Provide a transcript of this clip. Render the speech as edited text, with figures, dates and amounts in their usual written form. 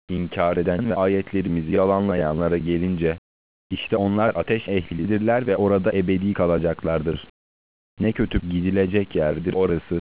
İnkar eden ve ayetlerimizi yalanlayanlara gelince, işte onlar ateş ehlidirler ve orada ebedi kalacaklardır. Ne kötü gidilecek yerdir orası.